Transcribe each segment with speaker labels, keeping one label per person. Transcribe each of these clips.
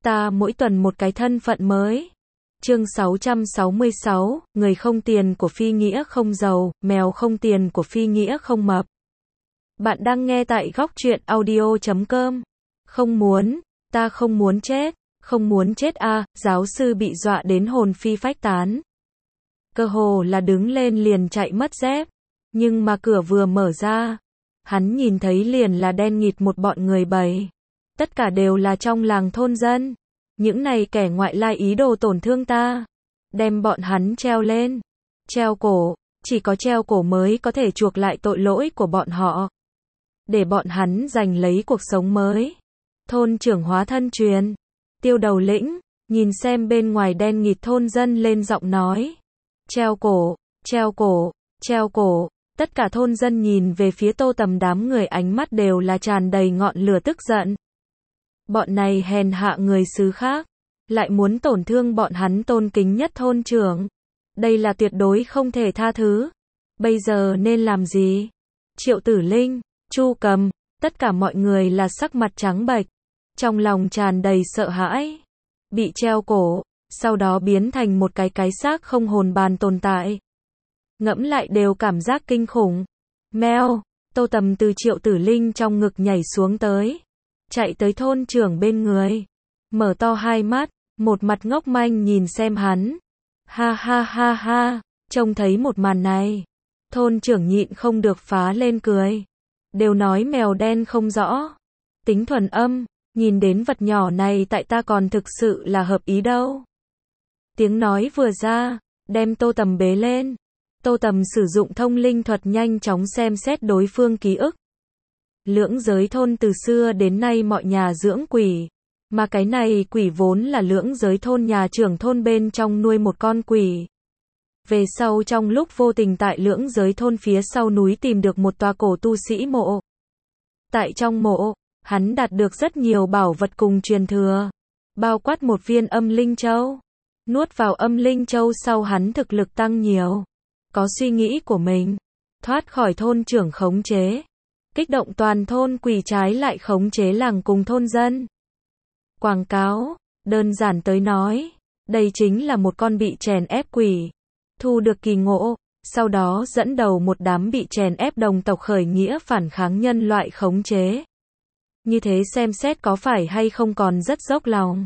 Speaker 1: ta mỗi tuần một cái thân phận mới. Chương 666, người không tiền của phi nghĩa không giàu, mèo không tiền của phi nghĩa không mập. Bạn đang nghe tại góc truyện audio.com. Không muốn, ta không muốn chết, không muốn chết à, giáo sư bị dọa đến hồn phi phách tán. Cơ hồ là đứng lên liền chạy mất dép, nhưng mà cửa vừa mở ra, hắn nhìn thấy liền là đen nghịt một bọn người bầy. Tất cả đều là trong làng thôn dân. Những này kẻ ngoại lai ý đồ tổn thương ta. Đem bọn hắn treo lên. Treo cổ, chỉ có treo cổ mới có thể chuộc lại tội lỗi của bọn họ. Để bọn hắn giành lấy cuộc sống mới. Thôn trưởng hóa thân truyền. Tiêu đầu lĩnh, nhìn xem bên ngoài đen nghịt thôn dân lên giọng nói. Treo cổ, treo cổ, treo cổ. Tất cả thôn dân nhìn về phía Tô Tầm, đám người ánh mắt đều là tràn đầy ngọn lửa tức giận. Bọn này hèn hạ người xứ khác, lại muốn tổn thương bọn hắn tôn kính nhất thôn trưởng. Đây là tuyệt đối không thể tha thứ. Bây giờ nên làm gì? Triệu Tử Linh, Chu Cầm, tất cả mọi người là sắc mặt trắng bệch, trong lòng tràn đầy sợ hãi. Bị treo cổ, sau đó biến thành một cái xác không hồn bàn tồn tại. Ngẫm lại đều cảm giác kinh khủng. Mèo, Tô Tầm từ Triệu Tử Linh trong ngực nhảy xuống tới. Chạy tới thôn trưởng bên người. Mở to hai mắt, một mặt ngốc manh nhìn xem hắn. Ha ha ha ha, trông thấy một màn này. Thôn trưởng nhịn không được phá lên cười. Đều nói mèo đen không rõ. Tính thuần âm, nhìn đến vật nhỏ này tại ta còn thực sự là hợp ý đâu. Tiếng nói vừa ra, đem Tô Tầm bế lên. Tô Tầm sử dụng thông linh thuật nhanh chóng xem xét đối phương ký ức. Lưỡng giới thôn từ xưa đến nay mọi nhà dưỡng quỷ. Mà cái này quỷ vốn là lưỡng giới thôn nhà trưởng thôn bên trong nuôi một con quỷ. Về sau trong lúc vô tình tại lưỡng giới thôn phía sau núi tìm được một tòa cổ tu sĩ mộ. Tại trong mộ, hắn đạt được rất nhiều bảo vật cùng truyền thừa. Bao quát một viên âm linh châu. Nuốt vào âm linh châu sau hắn thực lực tăng nhiều. Có suy nghĩ của mình. Thoát khỏi thôn trưởng khống chế. Kích động toàn thôn quỷ trái lại khống chế làng cùng thôn dân. Quảng cáo, đơn giản tới nói, đây chính là một con bị chèn ép quỷ. Thu được kỳ ngộ, sau đó dẫn đầu một đám bị chèn ép đồng tộc khởi nghĩa phản kháng nhân loại khống chế. Như thế xem xét có phải hay không còn rất dốc lòng.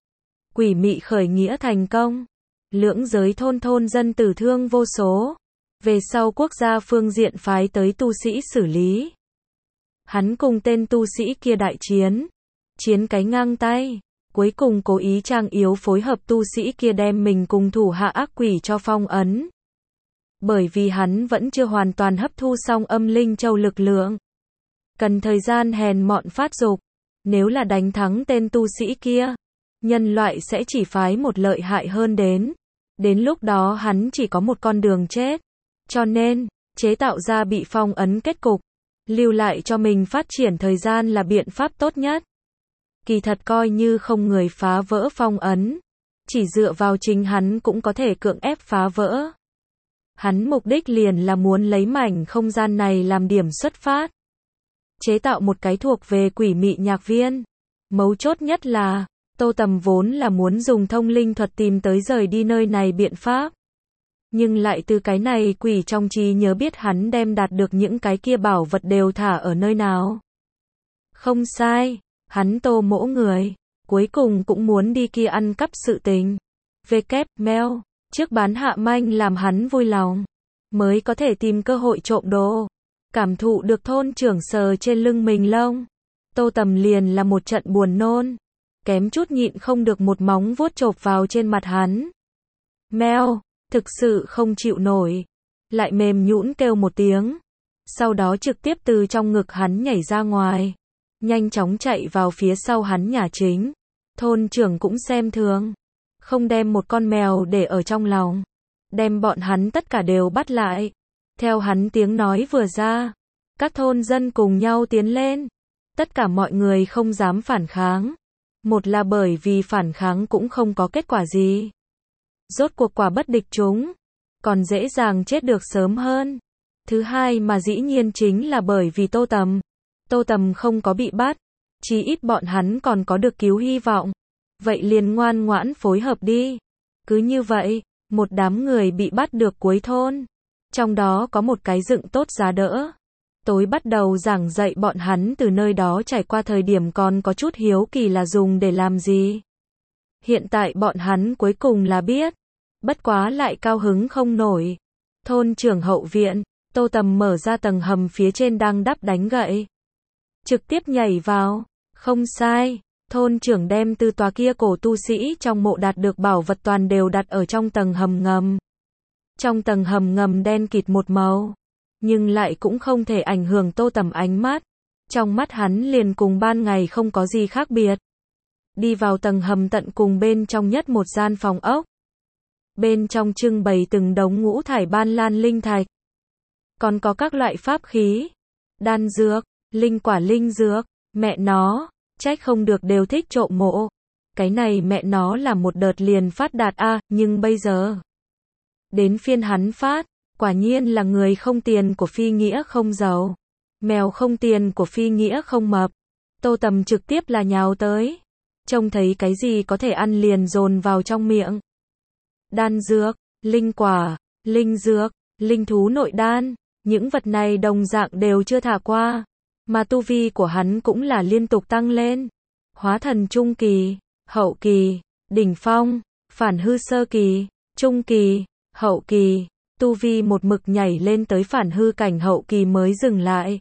Speaker 1: Quỷ mị khởi nghĩa thành công. Lưỡng giới thôn dân tử thương vô số. Về sau quốc gia phương diện phái tới tu sĩ xử lý. Hắn cùng tên tu sĩ kia đại chiến. Chiến cái ngang tay. Cuối cùng cố ý trang yếu phối hợp tu sĩ kia đem mình cùng thủ hạ ác quỷ cho phong ấn. Bởi vì hắn vẫn chưa hoàn toàn hấp thu xong âm linh châu lực lượng. Cần thời gian hèn mọn phát dục. Nếu là đánh thắng tên tu sĩ kia, nhân loại sẽ chỉ phái một lợi hại hơn đến. Đến lúc đó hắn chỉ có một con đường chết. Cho nên, chế tạo ra bị phong ấn kết cục. Lưu lại cho mình phát triển thời gian là biện pháp tốt nhất. Kỳ thật coi như không người phá vỡ phong ấn. Chỉ dựa vào chính hắn cũng có thể cưỡng ép phá vỡ. Hắn mục đích liền là muốn lấy mảnh không gian này làm điểm xuất phát. Chế tạo một cái thuộc về quỷ mị nhạc viên. Mấu chốt nhất là, Tô Tầm vốn là muốn dùng thông linh thuật tìm tới rời đi nơi này biện pháp. Nhưng lại từ cái này quỷ trong trí nhớ biết hắn đem đạt được những cái kia bảo vật đều thả ở nơi nào. Không sai, hắn Tô mỗ người, cuối cùng cũng muốn đi kia ăn cắp sự tình. Mèo, trước bán hạ manh làm hắn vui lòng, mới có thể tìm cơ hội trộm đồ. Cảm thụ được thôn trưởng sờ trên lưng mình lông. Tô Tầm liền là một trận buồn nôn. Kém chút nhịn không được một móng vuốt chộp vào trên mặt hắn. Mèo, thực sự không chịu nổi. Lại mềm nhũn kêu một tiếng. Sau đó trực tiếp từ trong ngực hắn nhảy ra ngoài. Nhanh chóng chạy vào phía sau hắn nhà chính. Thôn trưởng cũng xem thường. Không đem một con mèo để ở trong lòng. Đem bọn hắn tất cả đều bắt lại. Theo hắn tiếng nói vừa ra. Các thôn dân cùng nhau tiến lên. Tất cả mọi người không dám phản kháng. Một là bởi vì phản kháng cũng không có kết quả gì. Rốt cuộc quả bất địch chúng. Còn dễ dàng chết được sớm hơn. Thứ hai mà dĩ nhiên chính là bởi vì Tô Tầm. Tô Tầm không có bị bắt. Chí ít bọn hắn còn có được cứu hy vọng. Vậy liền ngoan ngoãn phối hợp đi. Cứ như vậy, một đám người bị bắt được cuối thôn. Trong đó có một cái dựng tốt giá đỡ. Tối bắt đầu giảng dạy bọn hắn từ nơi đó trải qua thời điểm còn có chút hiếu kỳ là dùng để làm gì. Hiện tại bọn hắn cuối cùng là biết. Bất quá lại cao hứng không nổi. Thôn trưởng hậu viện, Tô Tầm mở ra tầng hầm phía trên đang đắp đánh gậy. Trực tiếp nhảy vào. Không sai. Thôn trưởng đem từ tòa kia cổ tu sĩ trong mộ đạt được bảo vật toàn đều đặt ở trong tầng hầm ngầm. Trong tầng hầm ngầm đen kịt một màu. Nhưng lại cũng không thể ảnh hưởng Tô Tầm ánh mắt. Trong mắt hắn liền cùng ban ngày không có gì khác biệt. Đi vào tầng hầm tận cùng bên trong nhất một gian phòng ốc. Bên trong trưng bày từng đống ngũ thải ban lan linh thạch. Còn có các loại pháp khí, đan dược, linh quả linh dược. Mẹ nó, trách không được đều thích trộm mộ. Cái này mẹ nó là một đợt liền phát đạt a, nhưng bây giờ đến phiên hắn phát, quả nhiên là người không tiền của phi nghĩa không giàu, mèo không tiền của phi nghĩa không mập. Tô Tầm trực tiếp là nhào tới, trông thấy cái gì có thể ăn liền dồn vào trong miệng. Đan dược, linh quả, linh dược, linh thú nội đan, những vật này đồng dạng đều chưa thả qua, mà tu vi của hắn cũng là liên tục tăng lên. Hóa thần trung kỳ, hậu kỳ, đỉnh phong, phản hư sơ kỳ, trung kỳ, hậu kỳ, tu vi một mực nhảy lên tới phản hư cảnh hậu kỳ mới dừng lại.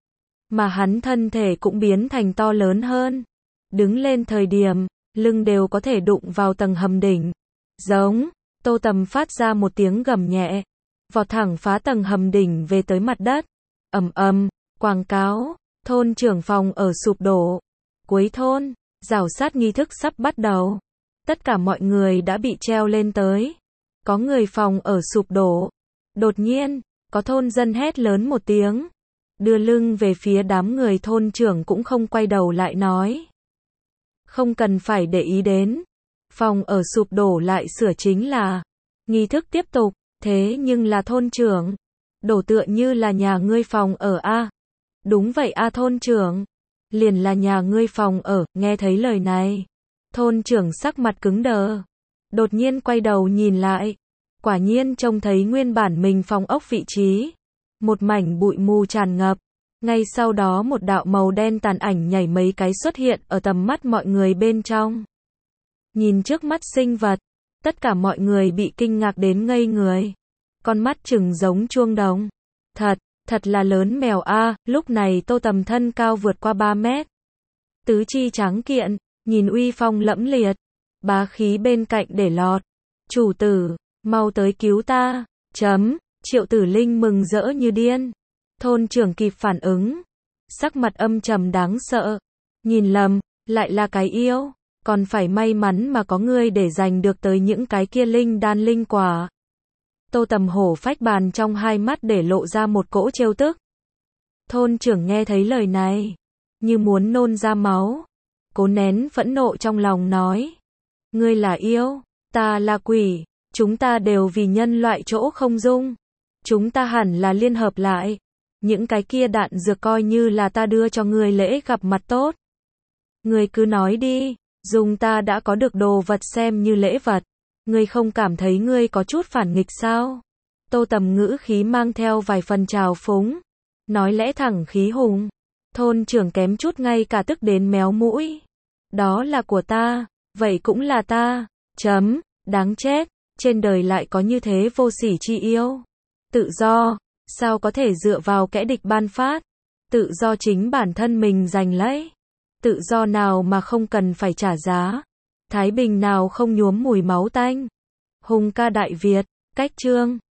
Speaker 1: Mà hắn thân thể cũng biến thành to lớn hơn. Đứng lên thời điểm, lưng đều có thể đụng vào tầng hầm đỉnh. Giống, Tô Tầm phát ra một tiếng gầm nhẹ, vọt thẳng phá tầng hầm đỉnh về tới mặt đất. Ầm ầm, quảng cáo, thôn trưởng phòng ở sụp đổ. Cuối thôn, rào sát nghi thức sắp bắt đầu. Tất cả mọi người đã bị treo lên tới. Có người phòng ở sụp đổ. Đột nhiên, có thôn dân hét lớn một tiếng. Đưa lưng về phía đám người, thôn trưởng cũng không quay đầu lại nói. Không cần phải để ý đến. Phòng ở sụp đổ lại sửa chính là. Nghi thức tiếp tục, thế nhưng là thôn trưởng. Đổ tựa như là nhà ngươi phòng ở a. Đúng vậy a thôn trưởng. Liền là nhà ngươi phòng ở, nghe thấy lời này. Thôn trưởng sắc mặt cứng đờ. Đột nhiên quay đầu nhìn lại. Quả nhiên trông thấy nguyên bản mình phòng ốc vị trí. Một mảnh bụi mù tràn ngập. Ngay sau đó một đạo màu đen tàn ảnh nhảy mấy cái xuất hiện ở tầm mắt mọi người bên trong. Nhìn trước mắt sinh vật, tất cả mọi người bị kinh ngạc đến ngây người. Con mắt trừng giống chuông đồng. Thật là lớn mèo a. Lúc này Tô Tầm thân cao vượt qua 3 mét. Tứ chi tráng kiện, nhìn uy phong lẫm liệt. Bá khí bên cạnh để lọt. Chủ tử, mau tới cứu ta. Triệu Tử Linh mừng rỡ như điên. Thôn trưởng kịp phản ứng. Sắc mặt âm trầm đáng sợ. Nhìn lầm, lại là cái yêu. Còn phải may mắn mà có ngươi để giành được tới những cái kia linh đan linh quả. Tô Tầm hổ phách bàn trong hai mắt để lộ ra một cỗ trêu tức. Thôn trưởng nghe thấy lời này, như muốn nôn ra máu. Cố nén phẫn nộ trong lòng nói. Ngươi là yêu, ta là quỷ, chúng ta đều vì nhân loại chỗ không dung. Chúng ta hẳn là liên hợp lại. Những cái kia đạn dược coi như là ta đưa cho ngươi lễ gặp mặt tốt. Ngươi cứ nói đi, dùng ta đã có được đồ vật xem như lễ vật. Ngươi không cảm thấy ngươi có chút phản nghịch sao? Tô Tầm ngữ khí mang theo vài phần trào phúng. Nói lẽ thẳng khí hùng. Thôn trưởng kém chút ngay cả tức đến méo mũi. Đó là của ta, vậy cũng là ta. Đáng chết, trên đời lại có như thế vô sỉ chi yêu. Tự do, sao có thể dựa vào kẻ địch ban phát? Tự do chính bản thân mình giành lấy. Tự do nào mà không cần phải trả giá? Thái bình nào không nhuốm mùi máu tanh? Hùng ca Đại Việt, cách chương